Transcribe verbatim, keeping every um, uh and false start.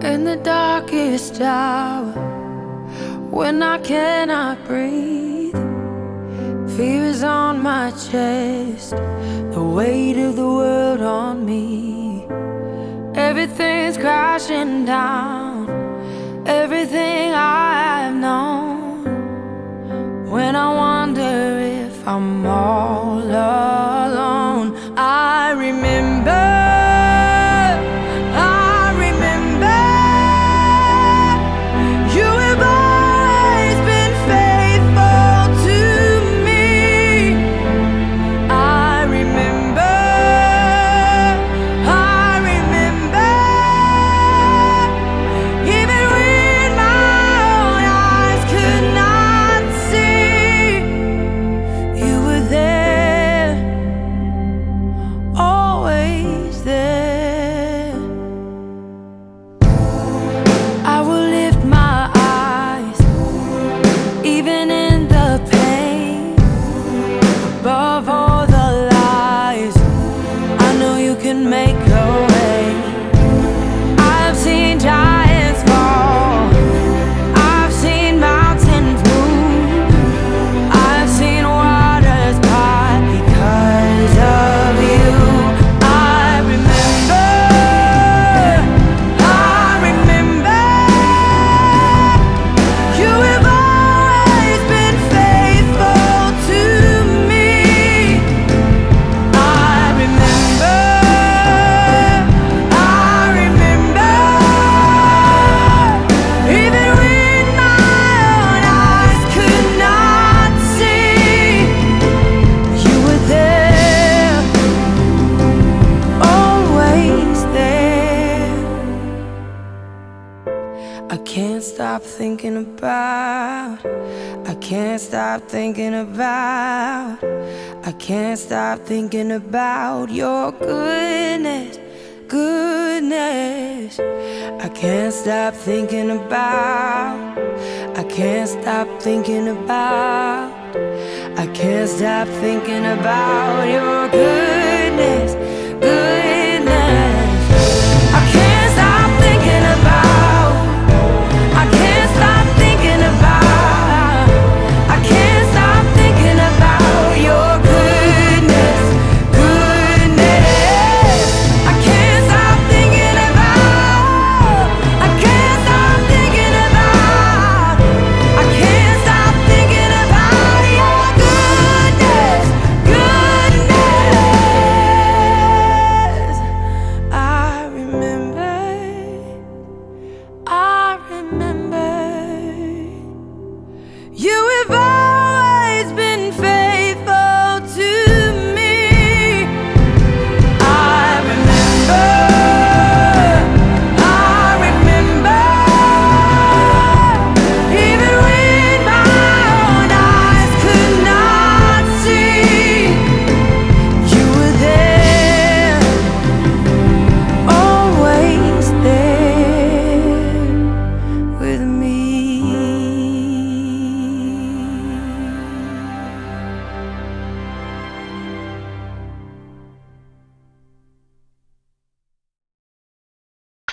In the darkest hour, when I cannot breathe, fear is on my chest, the weight of the world on me. Everything's crashing down, everything I've known. When I wonder if I'm all alone, I remember can make a way. I've seen giants fall, I've seen mountains move, I've seen waters part because of you. I remember, I remember, you have always been faithful to me. I remember, I can't stop thinking about, I can't stop thinking about, I can't stop thinking about your goodness, goodness. I can't stop thinking about, I can't stop thinking about, I can't stop thinking about your goodness.